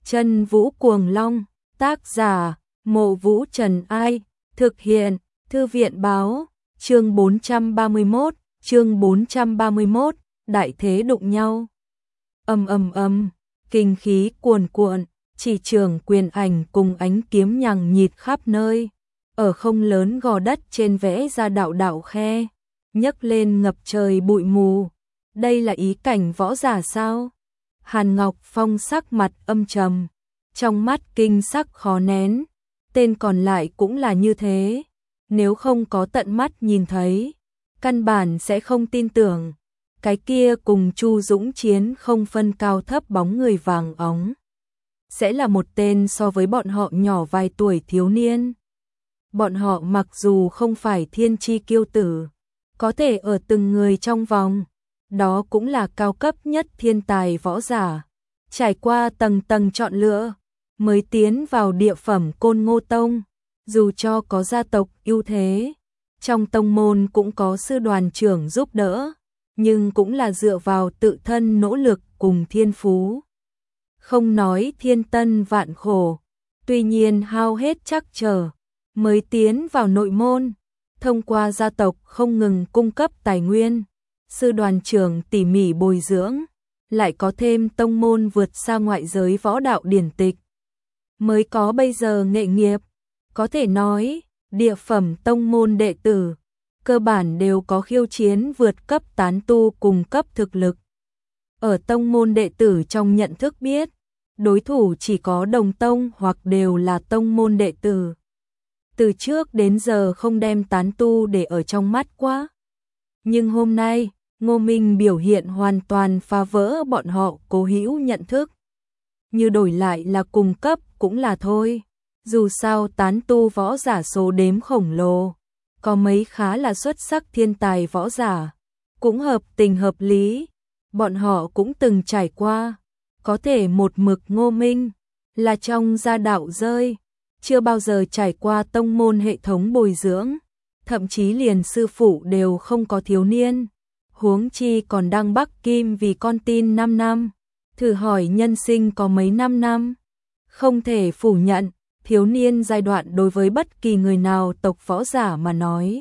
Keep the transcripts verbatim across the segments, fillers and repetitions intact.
Chân Vũ Cuồng Long, tác giả, Mộ Vũ Trần Ai, thực hiện, Thư viện Báo, chương bốn trăm ba mươi mốt, chương bốn trăm ba mươi mốt, đại thế đụng nhau. Ầm ầm ầm, kinh khí cuồn cuộn, chỉ trường quyền ảnh cùng ánh kiếm nhằng nhịt khắp nơi, ở không lớn gò đất trên vẽ ra đạo đạo khe, nhấc lên ngập trời bụi mù. Đây là ý cảnh võ giả sao? Hàn Ngọc Phong sắc mặt âm trầm, trong mắt kinh sắc khó nén, tên còn lại cũng là như thế, nếu không có tận mắt nhìn thấy, căn bản sẽ không tin tưởng, cái kia cùng Chu Dũng chiến không phân cao thấp bóng người vàng óng, sẽ là một tên so với bọn họ nhỏ vài tuổi thiếu niên. Bọn họ mặc dù không phải thiên chi kiêu tử, có thể ở từng người trong vòng, đó cũng là cao cấp nhất thiên tài võ giả, trải qua tầng tầng chọn lựa, mới tiến vào địa phẩm Côn Ngô Tông, dù cho có gia tộc ưu thế, trong tông môn cũng có sư đoàn trưởng giúp đỡ, nhưng cũng là dựa vào tự thân nỗ lực cùng thiên phú. Không nói thiên tân vạn khổ, tuy nhiên hao hết chắc trở, mới tiến vào nội môn, thông qua gia tộc không ngừng cung cấp tài nguyên, sư đoàn trưởng tỉ mỉ bồi dưỡng, lại có thêm tông môn vượt xa ngoại giới võ đạo điển tịch, mới có bây giờ nghệ nghiệp. Có thể nói, địa phẩm tông môn đệ tử, cơ bản đều có khiêu chiến vượt cấp tán tu cùng cấp thực lực. Ở tông môn đệ tử trong nhận thức biết, đối thủ chỉ có đồng tông hoặc đều là tông môn đệ tử. Từ trước đến giờ không đem tán tu để ở trong mắt quá. Nhưng hôm nay, Ngô Minh biểu hiện hoàn toàn phá vỡ bọn họ cố hữu nhận thức. Như đổi lại là cùng cấp cũng là thôi. Dù sao tán tu võ giả số đếm khổng lồ, có mấy khá là xuất sắc thiên tài võ giả, cũng hợp tình hợp lý, bọn họ cũng từng trải qua, có thể một mực Ngô Minh, là trong gia đạo rơi, chưa bao giờ trải qua tông môn hệ thống bồi dưỡng, thậm chí liền sư phụ đều không có thiếu niên, huống chi còn đang Bắc Kim vì con tin năm năm, thử hỏi nhân sinh có mấy năm năm, không thể phủ nhận. Thiếu niên giai đoạn đối với bất kỳ người nào tộc võ giả mà nói,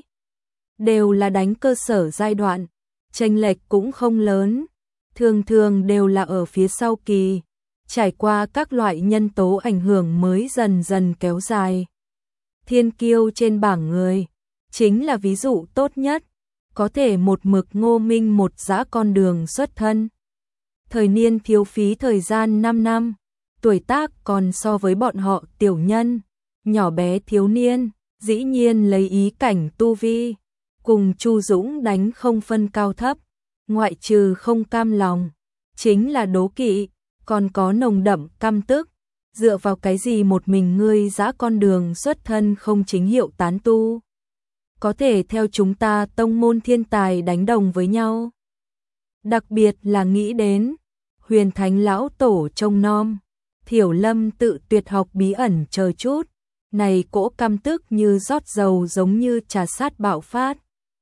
đều là đánh cơ sở giai đoạn, chênh lệch cũng không lớn, thường thường đều là ở phía sau kỳ, trải qua các loại nhân tố ảnh hưởng mới dần dần kéo dài. Thiên kiêu trên bảng người, chính là ví dụ tốt nhất, có thể một mực Ngô Minh một dã con đường xuất thân. Thời niên thiếu phí thời gian năm năm, tuổi tác còn so với bọn họ tiểu nhân, nhỏ bé thiếu niên, dĩ nhiên lấy ý cảnh tu vi, cùng Chu Dũng đánh không phân cao thấp, ngoại trừ không cam lòng, chính là đố kỵ, còn có nồng đậm căm tức, dựa vào cái gì một mình ngươi dã con đường xuất thân không chính hiệu tán tu, có thể theo chúng ta tông môn thiên tài đánh đồng với nhau. Đặc biệt là nghĩ đến, huyền thánh lão tổ trông nom, Thiểu Lâm tự tuyệt học bí ẩn chờ chút, này cỗ căm tức như rót dầu giống như trà sát bạo phát.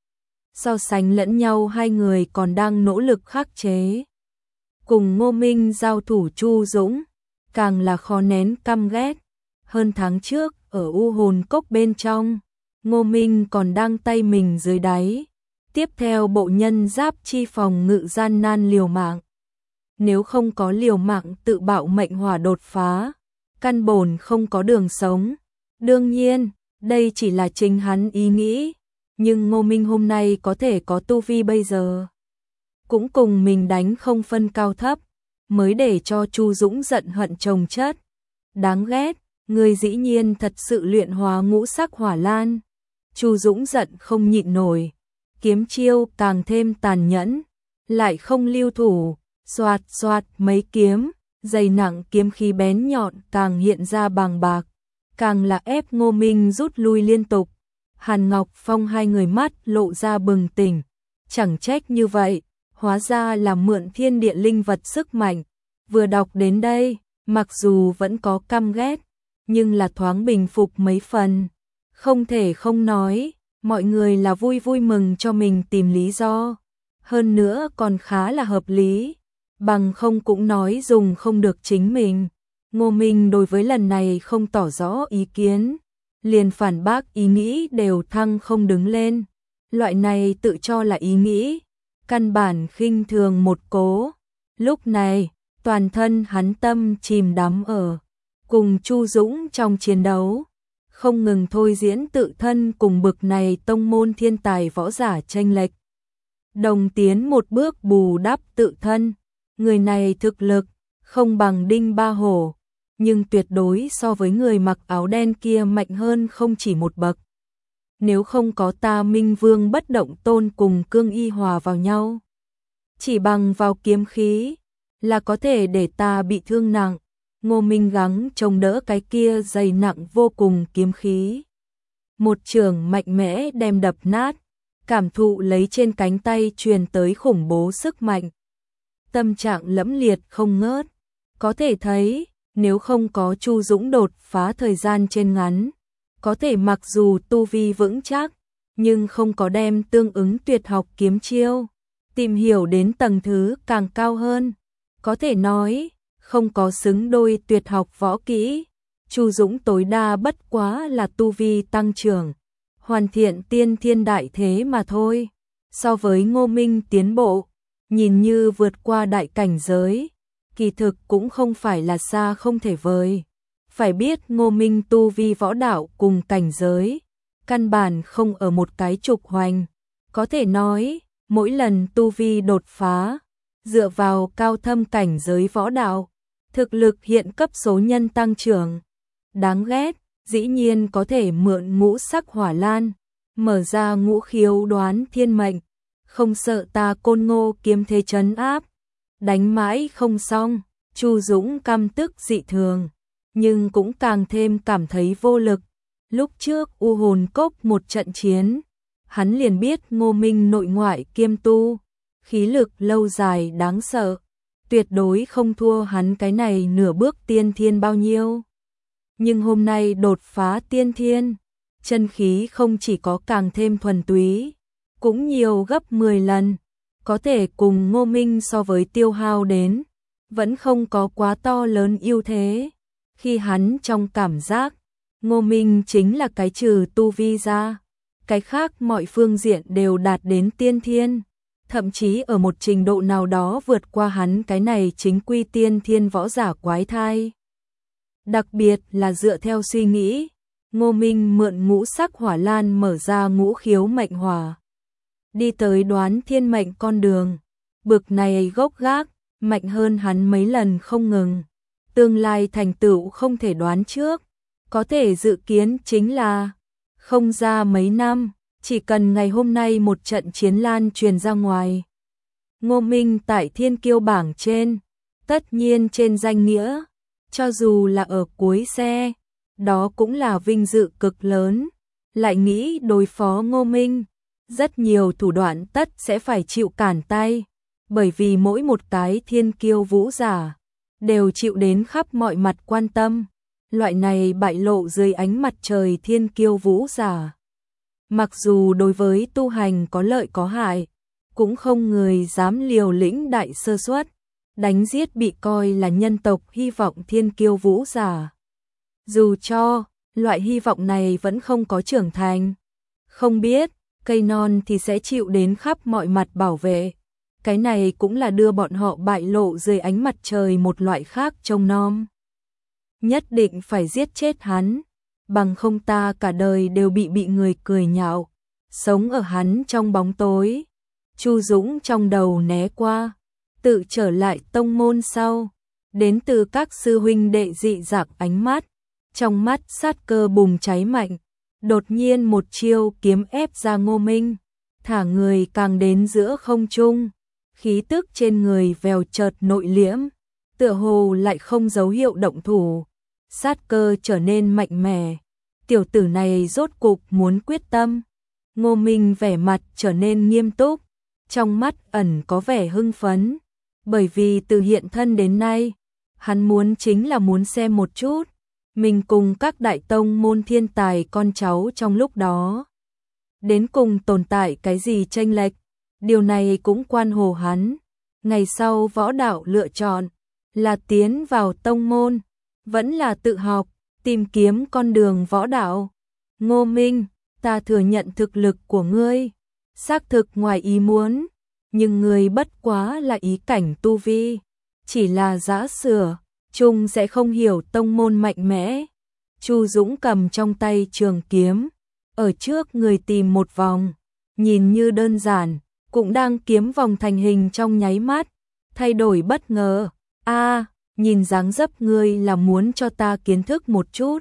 So sánh lẫn nhau hai người còn đang nỗ lực khắc chế. Cùng Ngô Minh giao thủ Chu Dũng, càng là khó nén căm ghét. Hơn tháng trước, ở U Hồn Cốc bên trong, Ngô Minh còn đang tay mình dưới đáy. Tiếp theo bộ nhân giáp chi phòng ngự gian nan liều mạng. Nếu không có liều mạng tự bạo mệnh hỏa đột phá, căn bổn không có đường sống. Đương nhiên, đây chỉ là chính hắn ý nghĩ, nhưng Ngô Minh hôm nay có thể có tu vi bây giờ, cũng cùng mình đánh không phân cao thấp, mới để cho Chu Dũng giận hận chồng chất. Đáng ghét, người dĩ nhiên thật sự luyện hóa ngũ sắc hỏa lan. Chu Dũng giận không nhịn nổi, kiếm chiêu càng thêm tàn nhẫn, lại không lưu thủ. Xoạt xoạt mấy kiếm, dày nặng kiếm khí bén nhọn càng hiện ra bàng bạc, càng là ép Ngô Minh rút lui liên tục. Hàn Ngọc Phong hai người mắt lộ ra bừng tỉnh, chẳng trách như vậy, hóa ra là mượn thiên địa linh vật sức mạnh. Vừa đọc đến đây, mặc dù vẫn có căm ghét, nhưng là thoáng bình phục mấy phần. Không thể không nói, mọi người là vui vui mừng cho mình tìm lý do, hơn nữa còn khá là hợp lý. Bằng không cũng nói dùng không được chính mình. Ngô Minh đối với lần này không tỏ rõ ý kiến, liền phản bác ý nghĩ đều thăng không đứng lên. Loại này tự cho là ý nghĩ, căn bản khinh thường một cố. Lúc này, toàn thân hắn tâm chìm đắm ở cùng Chu Dũng trong chiến đấu, không ngừng thôi diễn tự thân cùng bực này tông môn thiên tài võ giả chênh lệch. Đồng tiến một bước bù đắp tự thân, người này thực lực không bằng Đinh Ba Hổ, nhưng tuyệt đối so với người mặc áo đen kia mạnh hơn không chỉ một bậc. Nếu không có ta Minh Vương bất động tôn cùng Cương Y hòa vào nhau, chỉ bằng vào kiếm khí là có thể để ta bị thương nặng. Ngô Minh gắng chống đỡ cái kia dày nặng vô cùng kiếm khí. Một trường mạnh mẽ đem đập nát, cảm thụ lấy trên cánh tay truyền tới khủng bố sức mạnh. Tâm trạng lẫm liệt không ngớt, có thể thấy nếu không có Chu Dũng đột phá thời gian trên ngắn, có thể mặc dù tu vi vững chắc, nhưng không có đem tương ứng tuyệt học kiếm chiêu, tìm hiểu đến tầng thứ càng cao hơn. Có thể nói, không có xứng đôi tuyệt học võ kỹ, Chu Dũng tối đa bất quá là tu vi tăng trưởng, hoàn thiện tiên thiên đại thế mà thôi. So với Ngô Minh tiến bộ, nhìn như vượt qua đại cảnh giới, kỳ thực cũng không phải là xa không thể vời. Phải biết Ngô Minh tu vi võ đạo cùng cảnh giới, căn bản không ở một cái trục hoành. Có thể nói, mỗi lần tu vi đột phá, dựa vào cao thâm cảnh giới võ đạo, thực lực hiện cấp số nhân tăng trưởng. Đáng ghét, dĩ nhiên có thể mượn ngũ sắc hỏa lan, mở ra ngũ khiếu đoán thiên mệnh, không sợ ta Côn Ngô kiếm thế trấn áp. Đánh mãi không xong, Chu Dũng căm tức dị thường, nhưng cũng càng thêm cảm thấy vô lực. Lúc trước U Hồn Cốc một trận chiến, hắn liền biết Ngô Minh nội ngoại kiêm tu, khí lực lâu dài đáng sợ, tuyệt đối không thua hắn cái này nửa bước tiên thiên bao nhiêu. Nhưng hôm nay đột phá tiên thiên, chân khí không chỉ có càng thêm thuần túy, cũng nhiều gấp mười lần, có thể cùng Ngô Minh so với tiêu hao đến, vẫn không có quá to lớn ưu thế. Khi hắn trong cảm giác, Ngô Minh chính là cái trừ tu vi ra, cái khác mọi phương diện đều đạt đến tiên thiên, thậm chí ở một trình độ nào đó vượt qua hắn cái này chính quy tiên thiên võ giả quái thai. Đặc biệt là dựa theo suy nghĩ, Ngô Minh mượn ngũ sắc hỏa lan mở ra ngũ khiếu mệnh hỏa, đi tới đoán thiên mệnh con đường, bực này gốc gác, mạnh hơn hắn mấy lần không ngừng. Tương lai thành tựu không thể đoán trước, có thể dự kiến chính là không ra mấy năm, chỉ cần ngày hôm nay một trận chiến lan truyền ra ngoài. Ngô Minh tại thiên kiêu bảng trên, tất nhiên trên danh nghĩa, cho dù là ở cuối xe, đó cũng là vinh dự cực lớn. Lại nghĩ đối phó Ngô Minh, rất nhiều thủ đoạn tất sẽ phải chịu cản tay, bởi vì mỗi một cái thiên kiêu vũ giả đều chịu đến khắp mọi mặt quan tâm. Loại này bại lộ dưới ánh mặt trời thiên kiêu vũ giả, mặc dù đối với tu hành có lợi có hại, cũng không người dám liều lĩnh đại sơ suất, đánh giết bị coi là nhân tộc hy vọng thiên kiêu vũ giả. Dù cho loại hy vọng này vẫn không có trưởng thành, không biết cây non thì sẽ chịu đến khắp mọi mặt bảo vệ. Cái này cũng là đưa bọn họ bại lộ dưới ánh mặt trời một loại khác trông nom. Nhất định phải giết chết hắn, bằng không ta cả đời đều bị bị người cười nhạo, sống ở hắn trong bóng tối. Chu Dũng trong đầu né qua, tự trở lại tông môn sau, đến từ các sư huynh đệ dị dạng ánh mắt, trong mắt sát cơ bùng cháy mạnh, đột nhiên một chiêu kiếm ép ra Ngô Minh, thả người càng đến giữa không trung. Khí tức trên người vèo chợt nội liễm, tựa hồ lại không dấu hiệu động thủ, sát cơ trở nên mạnh mẽ. Tiểu tử này rốt cục muốn quyết tâm. Ngô Minh vẻ mặt trở nên nghiêm túc, trong mắt ẩn có vẻ hưng phấn, bởi vì từ hiện thân đến nay, hắn muốn chính là muốn xem một chút, mình cùng các đại tông môn thiên tài con cháu trong lúc đó, đến cùng tồn tại cái gì chênh lệch. Điều này cũng quan hồ hắn, ngày sau võ đạo lựa chọn là tiến vào tông môn, vẫn là tự học, tìm kiếm con đường võ đạo. Ngô Minh, ta thừa nhận thực lực của ngươi, xác thực ngoài ý muốn, nhưng ngươi bất quá là ý cảnh tu vi, chỉ là giả sửa, chung sẽ không hiểu tông môn mạnh mẽ. Chu Dũng cầm trong tay trường kiếm, ở trước người tìm một vòng, nhìn như đơn giản, cũng đang kiếm vòng thành hình trong nháy mắt, thay đổi bất ngờ. A, nhìn dáng dấp ngươi là muốn cho ta kiến thức một chút.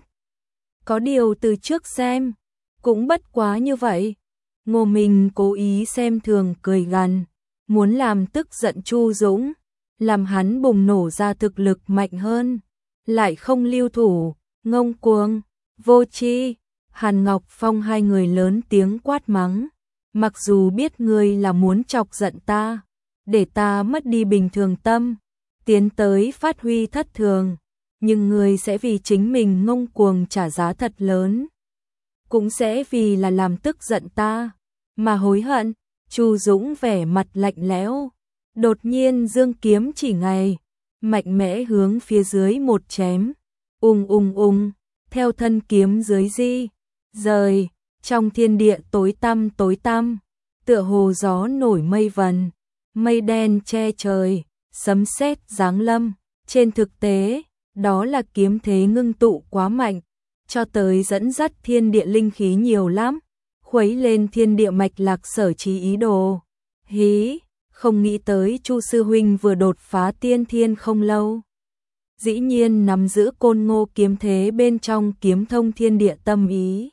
Có điều từ trước xem, cũng bất quá như vậy. Ngô Minh cố ý xem thường cười gằn, muốn làm tức giận Chu Dũng, làm hắn bùng nổ ra thực lực mạnh hơn, lại không lưu thủ, ngông cuồng, vô tri. Hàn Ngọc Phong hai người lớn tiếng quát mắng, mặc dù biết ngươi là muốn chọc giận ta, để ta mất đi bình thường tâm, tiến tới phát huy thất thường, nhưng ngươi sẽ vì chính mình ngông cuồng trả giá thật lớn, cũng sẽ vì là làm tức giận ta mà hối hận. Chu Dũng vẻ mặt lạnh lẽo, đột nhiên dương kiếm chỉ ngày, mạnh mẽ hướng phía dưới một chém, ung ung ung, theo thân kiếm dưới di rời, trong thiên địa tối tăm tối tăm, tựa hồ gió nổi mây vần, mây đen che trời, sấm sét giáng lâm. Trên thực tế, đó là kiếm thế ngưng tụ quá mạnh, cho tới dẫn dắt thiên địa linh khí nhiều lắm, khuấy lên thiên địa mạch lạc sở trí ý đồ. Hí, không nghĩ tới Chu sư huynh vừa đột phá tiên thiên không lâu, dĩ nhiên nắm giữ côn ngô kiếm thế bên trong kiếm thông thiên địa tâm ý.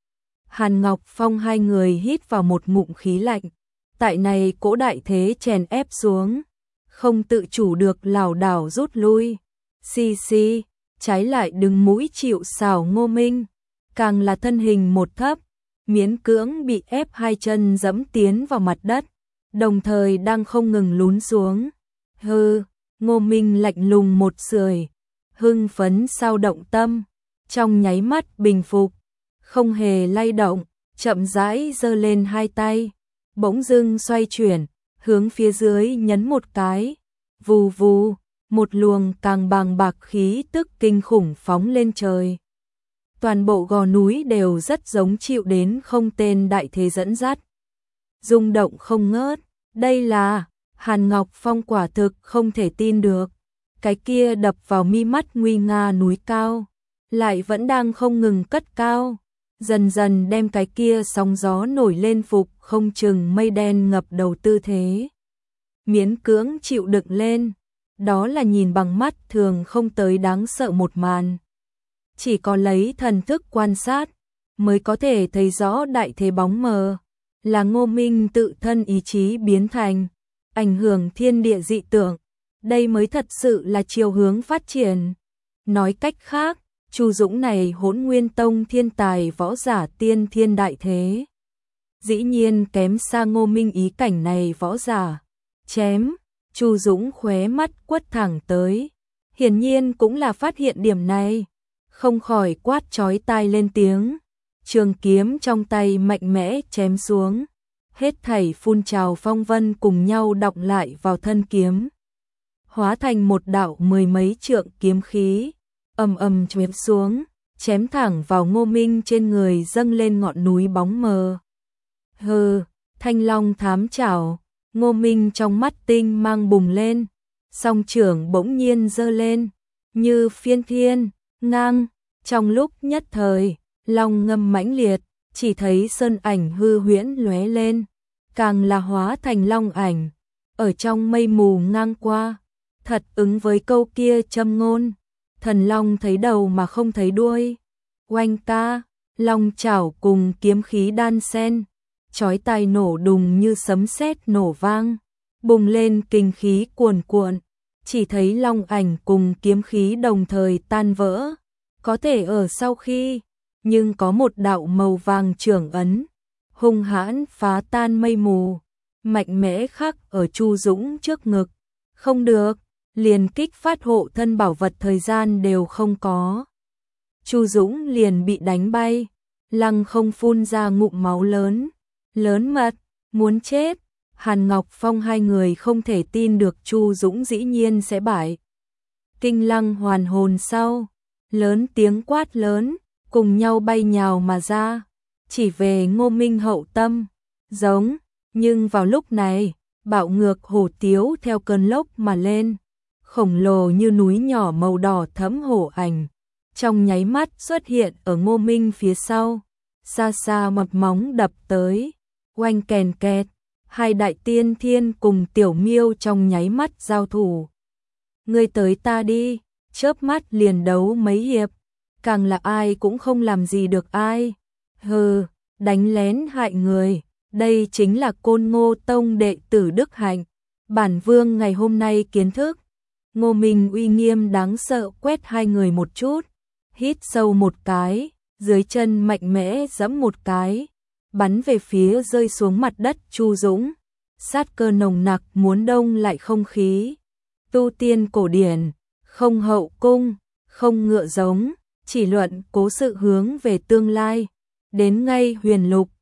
Hàn Ngọc Phong hai người hít vào một ngụm khí lạnh, tại này cỗ đại thế chèn ép xuống, không tự chủ được lảo đảo rút lui. Xì xì, trái lại đứng mũi chịu sào Ngô Minh, càng là thân hình một thấp, miễn cưỡng bị ép hai chân dẫm tiến vào mặt đất, đồng thời đang không ngừng lún xuống. Hừ, Ngô Minh lạnh lùng một sưởi, hưng phấn sao động tâm, trong nháy mắt bình phục, không hề lay động, chậm rãi giơ lên hai tay, bỗng dưng xoay chuyển, hướng phía dưới nhấn một cái, vù vù, một luồng càng bàng bạc khí tức kinh khủng phóng lên trời. Toàn bộ gò núi đều rất giống chịu đến không tên đại thế dẫn dắt, rung động không ngớt. Đây là Hàn Ngọc Phong quả thực không thể tin được, cái kia đập vào mi mắt nguy nga núi cao, lại vẫn đang không ngừng cất cao, dần dần đem cái kia sóng gió nổi lên phục không chừng mây đen ngập đầu tư thế, miễn cưỡng chịu đựng lên. Đó là nhìn bằng mắt thường không tới đáng sợ một màn, chỉ có lấy thần thức quan sát mới có thể thấy rõ đại thế bóng mờ, là Ngô Minh tự thân ý chí biến thành, ảnh hưởng thiên địa dị tượng, đây mới thật sự là chiều hướng phát triển. Nói cách khác, Chu Dũng này Hỗn Nguyên Tông thiên tài võ giả tiên thiên đại thế, dĩ nhiên kém xa Ngô Minh ý cảnh này võ giả. Chém, Chu Dũng khóe mắt quất thẳng tới, hiển nhiên cũng là phát hiện điểm này, không khỏi quát chói tai lên tiếng, trường kiếm trong tay mạnh mẽ chém xuống, hết thảy phun trào phong vân cùng nhau đọng lại vào thân kiếm, hóa thành một đạo mười mấy trượng kiếm khí, ầm ầm chém xuống, chém thẳng vào Ngô Minh trên người dâng lên ngọn núi bóng mờ. Hừ, Thanh Long thám chảo, Ngô Minh trong mắt tinh mang bùng lên, song trưởng bỗng nhiên giơ lên, như phiên thiên, ngang, trong lúc nhất thời, long ngâm mãnh liệt, chỉ thấy sơn ảnh hư huyễn lóe lên, càng là hóa thành long ảnh, ở trong mây mù ngang qua, thật ứng với câu kia châm ngôn, thần long thấy đầu mà không thấy đuôi. Oanh ca, long chảo cùng kiếm khí đan xen, chói tai nổ đùng như sấm sét nổ vang, bùng lên kinh khí cuồn cuộn, chỉ thấy long ảnh cùng kiếm khí đồng thời tan vỡ, có thể ở sau khi, nhưng có một đạo màu vàng trưởng ấn, hung hãn phá tan mây mù, mạnh mẽ khắc ở Chu Dũng trước ngực, không được, liền kích phát hộ thân bảo vật thời gian đều không có. Chu Dũng liền bị đánh bay, lăng không phun ra ngụm máu lớn, lớn mật, muốn chết. Hàn Ngọc Phong hai người không thể tin được Chu Dũng dĩ nhiên sẽ bại. Kinh lăng hoàn hồn sau, lớn tiếng quát lớn, cùng nhau bay nhào mà ra, chỉ về Ngô Minh Hậu tâm, giống, nhưng vào lúc này, bạo ngược hổ tiếu theo cơn lốc mà lên, khổng lồ như núi nhỏ màu đỏ thẫm hổ ảnh, trong nháy mắt xuất hiện ở Ngô Minh phía sau, xa xa mập móng đập tới, oanh kèn kẹt, hai đại tiên thiên cùng tiểu miêu trong nháy mắt giao thủ. Ngươi tới ta đi, chớp mắt liền đấu mấy hiệp, càng là ai cũng không làm gì được ai. Hừ, đánh lén hại người, đây chính là Côn Ngô Tông đệ tử Đức Hạnh. Bản vương ngày hôm nay kiến thức. Ngô Minh uy nghiêm đáng sợ quét hai người một chút, hít sâu một cái, dưới chân mạnh mẽ giẫm một cái, bắn về phía rơi xuống mặt đất Chu Dũng. Sát cơ nồng nặc muốn đông lại không khí. Tu tiên cổ điển, không hậu cung, không ngựa giống, chỉ luận cố sự hướng về tương lai. Đến ngay huyền lục,